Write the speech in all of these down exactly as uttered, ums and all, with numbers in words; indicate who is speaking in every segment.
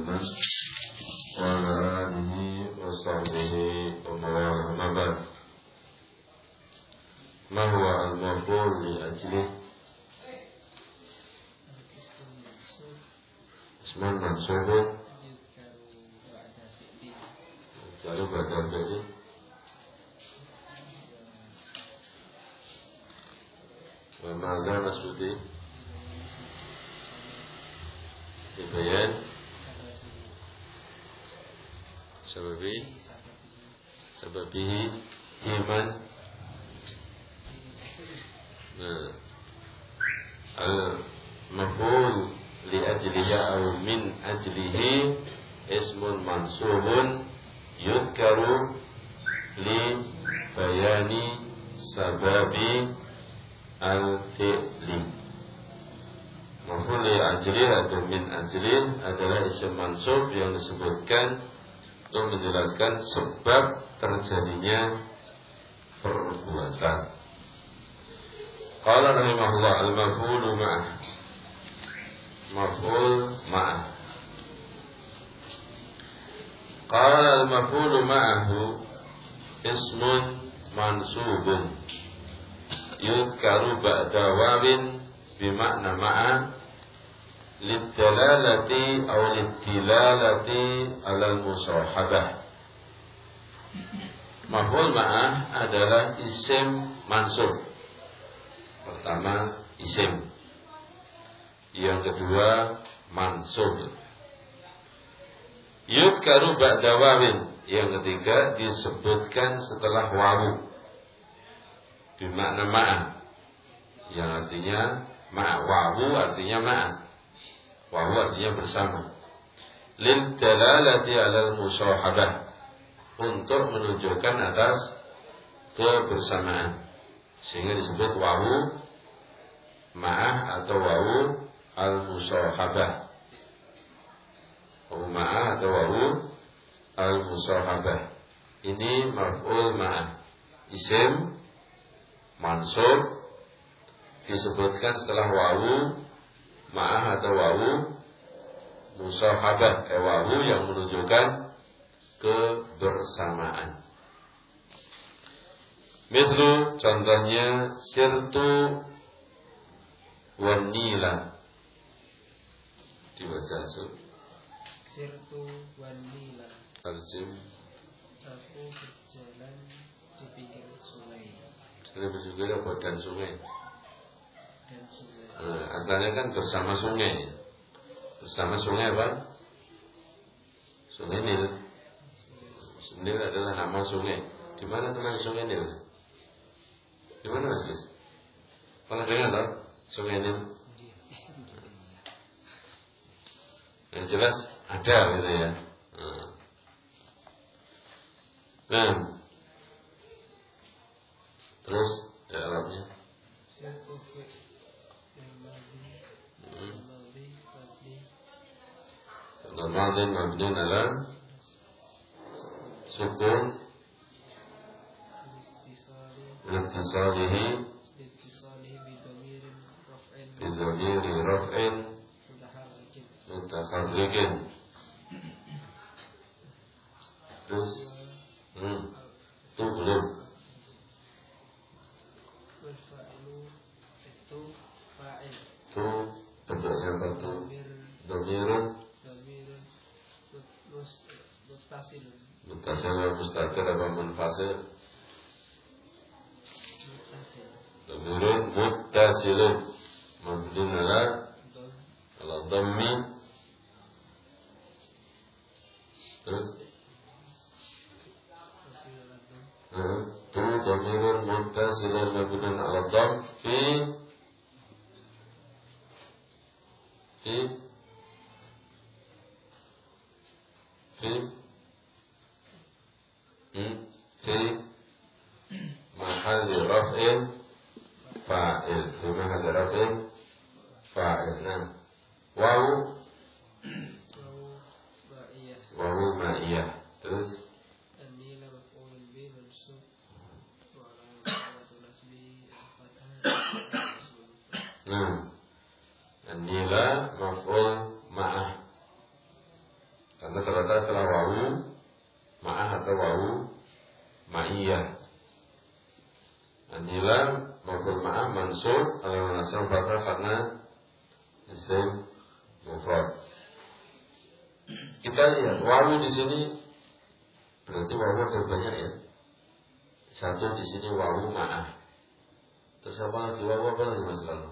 Speaker 1: Muhammad wa ala alihi wa sahbihi wa man wala. Ma huwa al-maf'ul li ajlihi? Ismun mansubun lalu badal fi'li wa ma'adha nasbuti dibayan sababi sababihi iman. Nah, al-maf'ul li ajlihi aw min ajlihi ismun mansubun yudkaru li bayani sababi al-fi'li. Maf'ul li ajli atau min ajli adalah isim mansub yang disebutkan untuk menjelaskan sebab terjadinya perbuatan. Qala rahimahullah al-maf'ulu ma'ah. Maf'ul ma'ah. Qala al-maf'ulu ma'ahu ismun mansubun yudkaru ba'da wawin bimakna ma'a liddalalati aw liddilalati alal musahabah. Maf'ul ma'ah adalah isim mansub. Pertama isim, yang kedua mansub. Yudkaru ba'da wawin, yang ketiga disebutkan setelah wawu bimakna ma'a, yang artinya ma'a. Wawu artinya ma'a, wawu artinya bersama. Lil dalalati alal musahabah, untuk menunjukkan atas kebersamaan, sehingga disebut wawu ma'ah atau wawu al-musahabah. Wawu ma'ah atau wawu al-musahabah. Ini maf'ul ma'ah, isim mansub disebutkan setelah wawu ma'ah atau wawu musahabah, eh, wawu yang menunjukkan kebersamaan. Mislu, contohnya sirtu wanila. Dibaca su
Speaker 2: sirtu wanila.
Speaker 1: Tarjim.
Speaker 2: Aku berjalan di pinggir sungai.
Speaker 1: Lebih juga apa dan sungai.
Speaker 2: Dan sungai.
Speaker 1: Nah, asalnya kan bersama sungai. Bersama sungai apa? Sungai Nil. Nil adalah nama sungai. Di mana teman sungai Nil? Di mana Mas Lis? Pernah dengar tak sungai Nil? Yang jelas ada gitu ya. Nah, terus ya Arabnya. Al-madhi mabniun ala sukun litisalihi bidhamiri raf'in mutaharrikin. Terus hmm itu belum. Itu bentuknya apa tuh? Dhamirun muttasil wa mustatir apa munfasil? Dhamirun muttasilun mabniun ala ala dhammi. Terus itu dhamirun muttasilun mabniun ala dhamm fi fi fi hmm fi mahalli raf'in fa'il. Fi mahalli raf'in fa'il. Nah, wawu wawu ma'iyah. Terus nah, an-nila maf'ul ma'ah Karena terletak setelah wawu ma'ah atau wawu ma'iyah. Anila maf'ul ma'ah mansub atau nasab fathah karena isim mufrad. Kita lihat wawu di sini berarti wawu ada banyak ya. Satu di sini wawu ma'ah. Terus apa lagi wawu apa lagi Mas Lalu?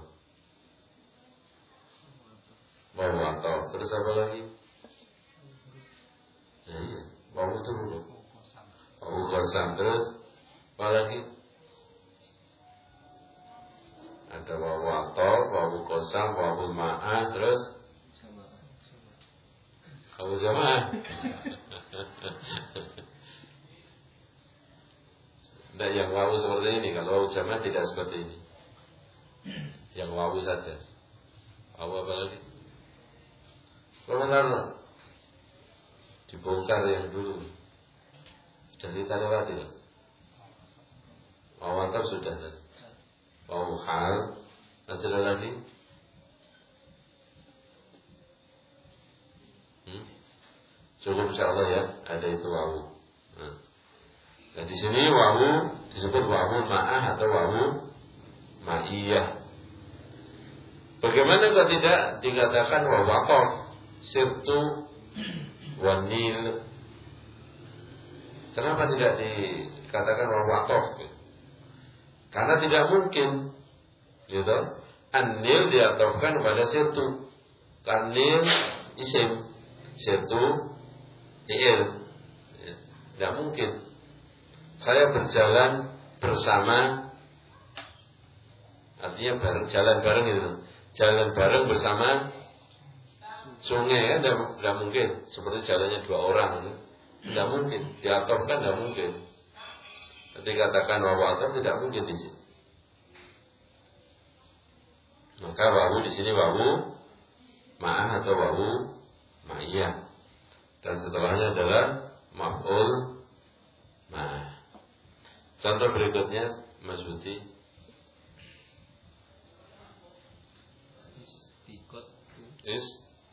Speaker 1: Wawu atof. Terus apa lagi? Ya, iya. Wawu itu huruf. Wawu qasam. Terus apa lagi? Ada wawu atof, wawu qasam, wawu ma'ah. Terus wawu jamaah. Nah, yang wawu seperti ini. Kalau wawu jamaah tidak seperti ini. Yang wawu saja. Wawu apa lagi? Bagaimana? Dibongkar yang dulu. Sudah kita lewati kan? Wawu antap sudah tadi. Wawu hal. Masih ada lagi? Hmm? Cukup insyaallah ya. Ada itu wawu. Nah. Nah di sini wawu disebut wawu ma'ah atau wawu ma'iyah. Bagaimana kalau tidak dikatakan wawu atof, sirtu, wanil? Kenapa tidak dikatakan wawu atof? Karena tidak mungkin, gitu. Anil diatofkan kepada sirtu. Anil isim, sirtu il. Tidak mungkin. Saya berjalan bersama, artinya bareng, jalan bareng itu, jalan bareng bersama sungai ya, tidak mungkin. Seperti jalannya dua orang, tidak mungkin. Diatofkan tidak mungkin. Ketika katakan wawu atof tidak mungkin di sini. Maka wawu di sini wawu ma'ah atau wawu ma'iyah. Dan setelahnya adalah maf'ul ma'ah. Contoh berikutnya, Mas Budi.
Speaker 2: Istikot
Speaker 1: Is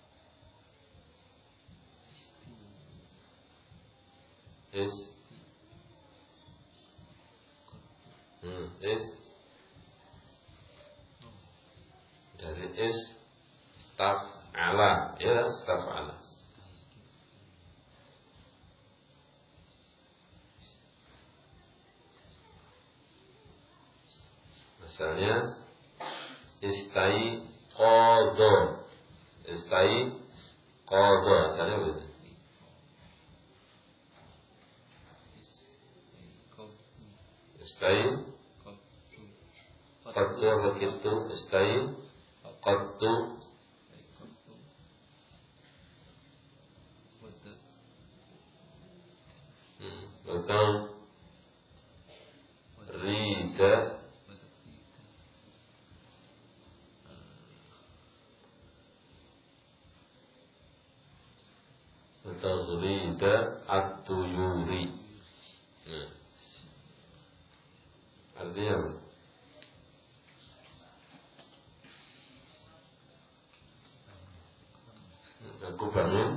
Speaker 1: Is Hmm, is dari is staf ala, ya staf ala. Misalnya istai qadha. Istai qadha asalnya begitu. Istai qadha begitu. Istai qadtu hmm, betul. Rida Taghrida at-tuyuri. Nah. Artinya apa? Aku bangun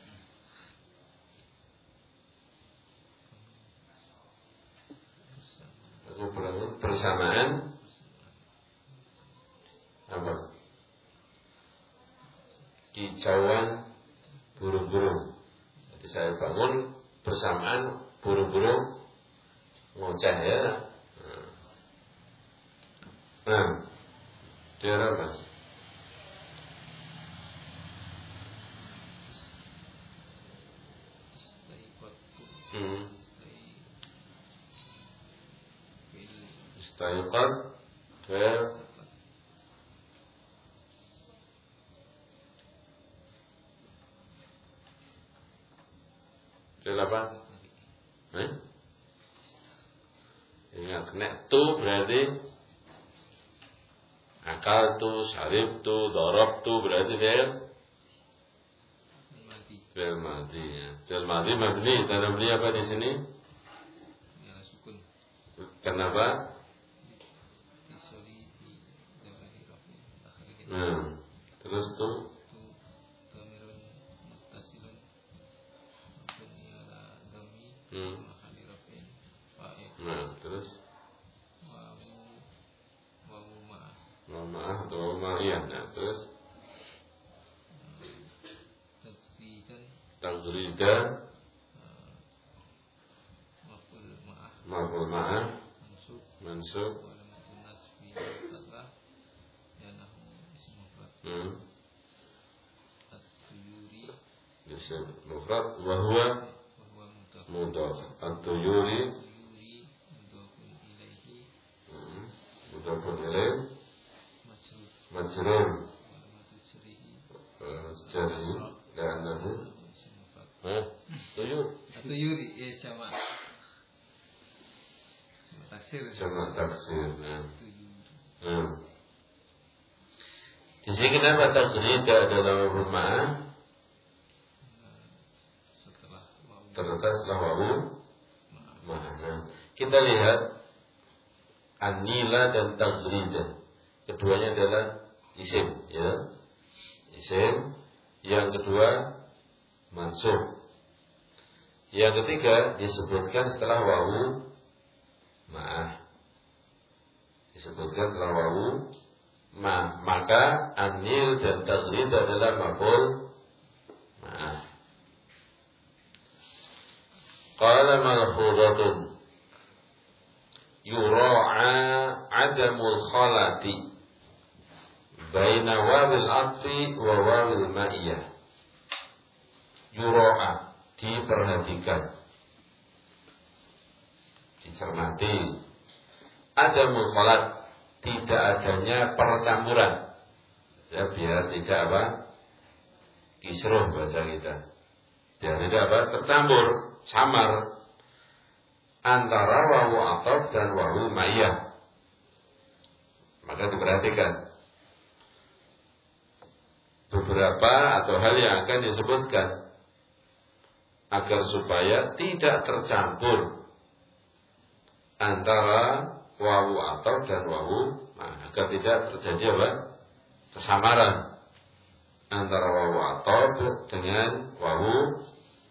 Speaker 1: Aku bangun bersamaan apa? Kicauan burung-burung. Jadi saya bangun bersamaan burung-burung ngoceh ya. Nah, dia apa? Hmm. Istaiqad fa'il Fa'il apa? Eh? Ingat, nek tu berarti akal tu, syarif tu, dorob tu berarti fa'il Fa'il madhi ya. Fa'il madhi mabni, tanda beli apa di sini? Kenapa? Nah, terus tuh Hmm.
Speaker 3: mahali rafin fa'il
Speaker 1: Nah, terus
Speaker 3: wawu wawu ma'ah
Speaker 1: wawu ma'ah atau wawu ma'iyah. Nah, terus
Speaker 3: tajridan
Speaker 1: tajridan
Speaker 3: maf'ul ma'ah
Speaker 1: maf'ul ma'ah
Speaker 3: mansub
Speaker 1: mansub
Speaker 3: wa alamatun nasbi fathah ya nahu ism mufrad
Speaker 1: hmm.
Speaker 3: at-tuyuri
Speaker 1: Isim mufrad wa huwa
Speaker 3: wa huwa mudhaf
Speaker 1: mudhaf. At-tuyuri
Speaker 3: tuyuri mudhafun ilaihi
Speaker 1: hmm. mudhafun ilaih
Speaker 3: majrur
Speaker 1: majrur
Speaker 3: wa alamatun syarihi
Speaker 1: jarhi li'annahu
Speaker 3: ism mufrad
Speaker 1: ha tuyur
Speaker 3: at-tuyuri ya jama' jama' taksir
Speaker 1: jamak taksir. Nah.
Speaker 3: tuyuri
Speaker 1: Hmm. Di sini kenapa tajrid adalah maf'ul ma'ah?
Speaker 3: setelah wawu
Speaker 1: Terletak setelah wawu
Speaker 3: ma'ah
Speaker 1: ma'ah. Nah, kita lihat anila dan tajrid. Keduanya adalah isim, ya. Isim. Yang kedua mansub. Yang ketiga disebutkan setelah wawu ma'ah. Disebutkan setelah wawu ma, maka anil dan tajrid adalah maf'ul ma'ah. Qala malhudatun yura'a adamul khalati baina wawil atfi wa wawil ma'iyah. Yura'a diperhatikan, dicermati. Adamul khalat tidak adanya percampuran, ya, biar tidak apa kisruh bahasa kita, biar tidak apa tercampur samar antara wawu ataf dan wawu ma'iyah. Maka diperhatikan beberapa atau hal yang akan disebutkan agar supaya tidak tercampur antara wawu ataf dan wawu, nah, agar tidak terjadi apa? Kesamaran antara wawu ataf dengan wawu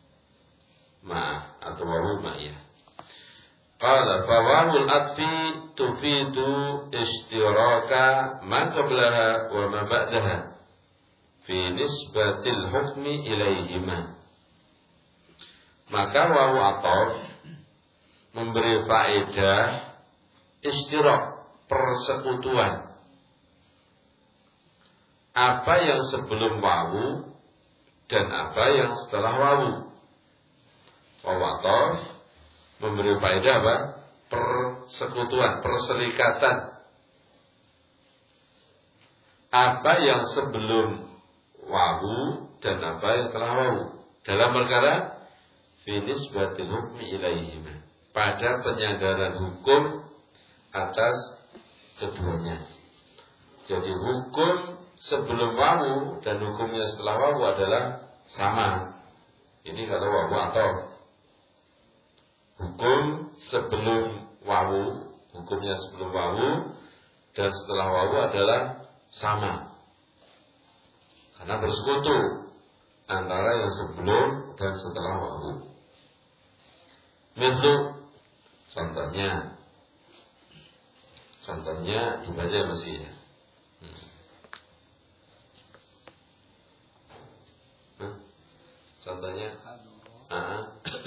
Speaker 1: ma atau wawu ma'iyah. Qala fa wawul atfi tufidu istiraka ma qablaha wa ma ba'daha fi nisbatil hukmi ilaihima. Maka wawu ataf memberi faedah istirak, persekutuan. Apa yang sebelum wawu dan apa yang setelah wawu. Wawu ataf memberi faedah apa? Persekutuan, perserikatan. Apa yang sebelum wawu dan apa yang setelah wawu dalam perkara finis batil hukmi ilaihim, pada penyandaran hukum atas keduanya. Jadi hukum sebelum wawu dan hukumnya setelah wawu adalah sama. Ini kalau wawu atau hukum sebelum wawu, hukumnya sebelum wawu dan setelah wawu adalah sama. Karena bersekutu antara yang sebelum dan setelah wawu. Mislu, contohnya, contohnya dibaca masih ya. Hmm. Huh? Contohnya, ah,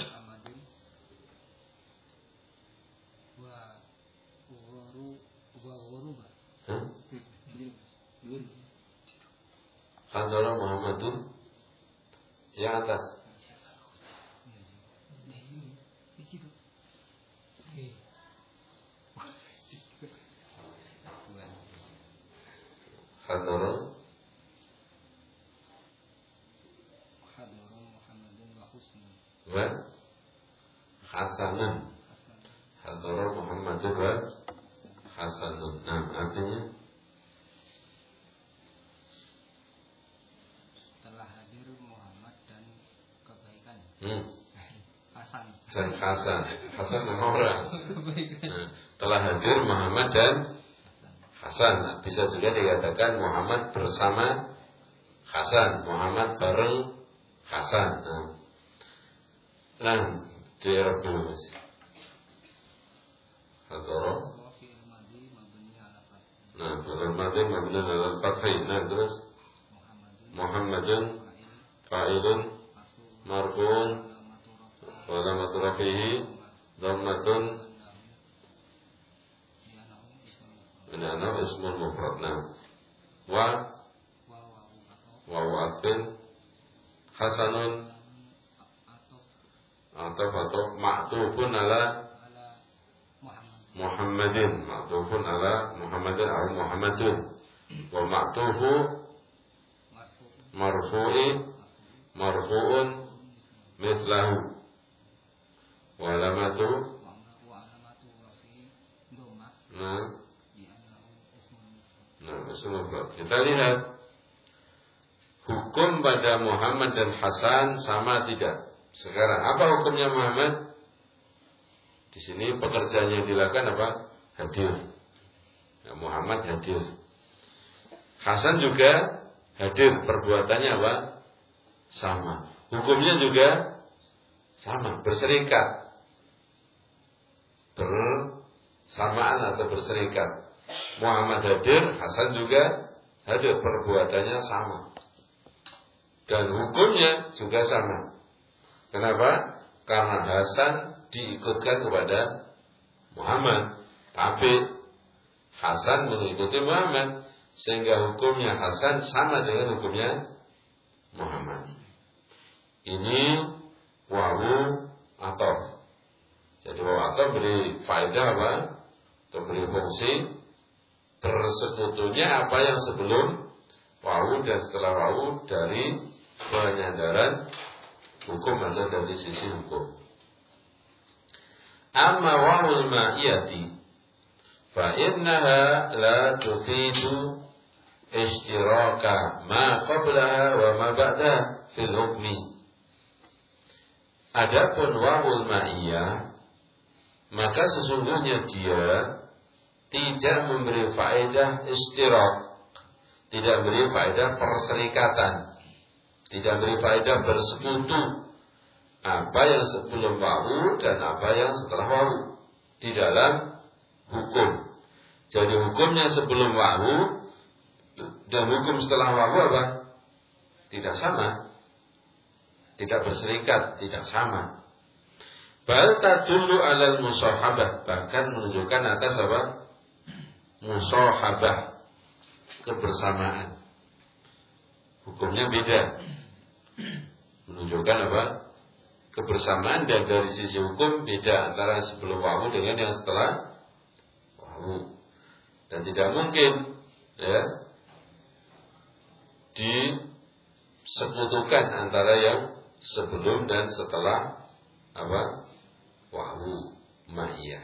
Speaker 1: Khandara Muhammadun yang atas. Khandara
Speaker 2: Khandara Muhammadun wa husnun
Speaker 1: wa hasanun. Khandara Muhammadun wa hasanun. Nah, artinya Hmm.
Speaker 2: Hasan
Speaker 1: dan Hasan. Hasan nama orang. Nah, telah hadir Muhammad dan Hasan. Nah, bisa juga dikatakan Muhammad bersama Hasan, Muhammad bareng Hasan. Nah, nah Di Arab dulu Mas. Hadara. Nah, fi'il madhi mabni 'ala al-fathi. Nah, terus Muhammadun fa'ilun marfu'un wa alamatu rafihi dhammatun ini ana ismul mufrad. Nah, wa wa wa'atfin hasanun atau atau ma'tufun ala Muhammadin, ma'tufun ala Muhammadin atau Muhammadun, wa ma'tufu marfu'i marfu'un mislahu wa alamatu. Nah, nah, kita lihat hukum pada Muhammad dan Hasan sama tidak? Sekarang apa hukumnya Muhammad? Di sini pekerjaan yang dilakukan apa? Hadir. Ya, Muhammad hadir. Hasan juga hadir. Perbuatannya apa? Sama. Hukumnya juga sama. Berserikat. Bersamaan atau berserikat. Muhammad hadir, Hasan juga hadir. Perbuatannya sama. Dan hukumnya juga sama. Kenapa? Karena Hasan diikutkan kepada Muhammad, tapi Hasan mengikuti Muhammad, sehingga hukumnya Hasan sama dengan hukumnya Muhammad. Ini wawu ataf. Jadi wawu ataf beri faedah apa? Atau beri fungsi bersekutunya apa yang sebelum wawu dan setelah wawu dari penyandaran hukum atau dari sisi hukum. Amma wawul ma'iyati fa innaha la tufidu ishtiraka ma qablaha wa ma ba'daha fil hukmi. Adapun wawul ma'iyah, maka sesungguhnya dia tidak memberi faedah ishtirak, tidak memberi faedah perserikatan, tidak memberi faedah bersekutu apa yang sebelum wawu dan apa yang setelah wawu di dalam hukum. Jadi hukumnya sebelum wawu dan hukum setelah wawu apa? Tidak sama. Tidak berserikat, tidak sama. Bal tadullu 'alal musahabah, bahkan menunjukkan atas apa? Musahabah, kebersamaan. Hukumnya beda. Menunjukkan apa? Kebersamaan, dan dari sisi hukum beda antara sebelum wawu dengan yang setelah wawu. Dan tidak mungkin ya disekutukan antara yang sebelum dan setelah apa? Wawu ma'iyah.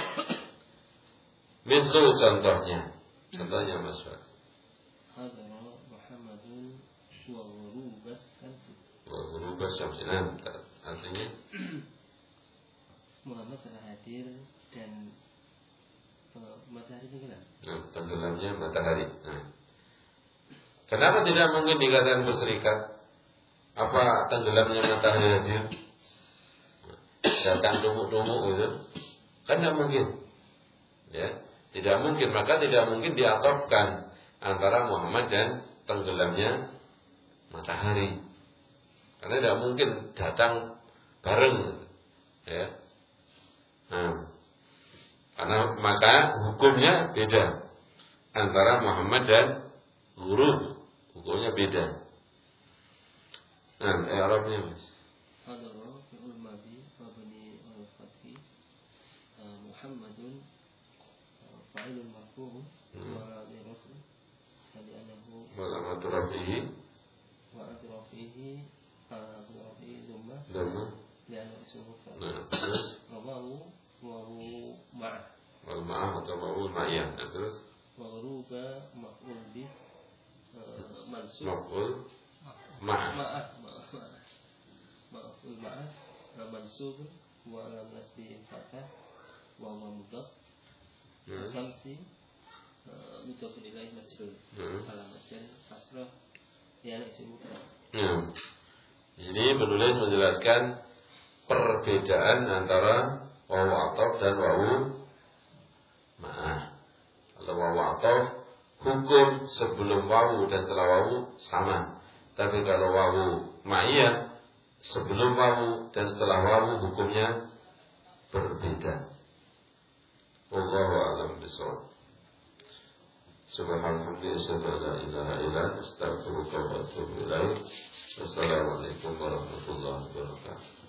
Speaker 1: Misal contohnya. Contohnya Mas Fad.
Speaker 4: Hadara Muhammadun wa ghurubas syamsi.
Speaker 1: Wa ghurubas syamsi. Nah, artinya
Speaker 4: Muhammad telah hadir dan uh, matahari tenggelam.
Speaker 1: Nah, tenggelamnya matahari. Nah. Kenapa tidak mungkin dikatakan berserikat? Apa tenggelamnya matahari hadir? Datang tumuk-tumuk itu? Kan tidak mungkin. Ya, tidak mungkin. Maka tidak mungkin diatofkan antara Muhammad dan tenggelamnya matahari. Karena tidak mungkin datang bareng, ya. Nah, karena maka hukumnya beda antara Muhammad dan ghurub, hukumnya beda. Nah, Arabnya Mas.
Speaker 4: Hadara fi'ul madhi mabni al-fathi Muhammadun fa'ilun marfu'un wa al-rafu li'annahu
Speaker 1: wa alamatu rafihi
Speaker 4: wa atrafihi atrafihi dhamma
Speaker 1: dhamma
Speaker 4: li'annahu ismu mufrad.
Speaker 1: Nah, terus
Speaker 4: wawu wawu ma'ah
Speaker 1: wal ma'ah atau wawul ma'iyah. Nah, terus
Speaker 4: wa ghuruba maf'ul bi mansub
Speaker 1: maf'ul ma'ah
Speaker 4: ma'ah maf'ul ma'ah mansub wa alam nasbi fathah wa huwa mudhaf samsi mudhaf ilaihi majrur alamat jar kasrah ya ismu mufrad.
Speaker 1: Nah, di sini penulis menjelaskan perbedaan antara wawu ataf dan wawu ma'ah. Kalau wawu ataf, hukum sebelum wawu dan setelah wawu sama. Tapi kalau wawu ma'iyah, sebelum wawu dan setelah wawu hukumnya berbeda. Wallahu a'lam bishawab. Subhanallah, la ilaha illa anta, astaghfiruka wa atubu ilaik. Wassalamualaikum warahmatullahi wabarakatuh.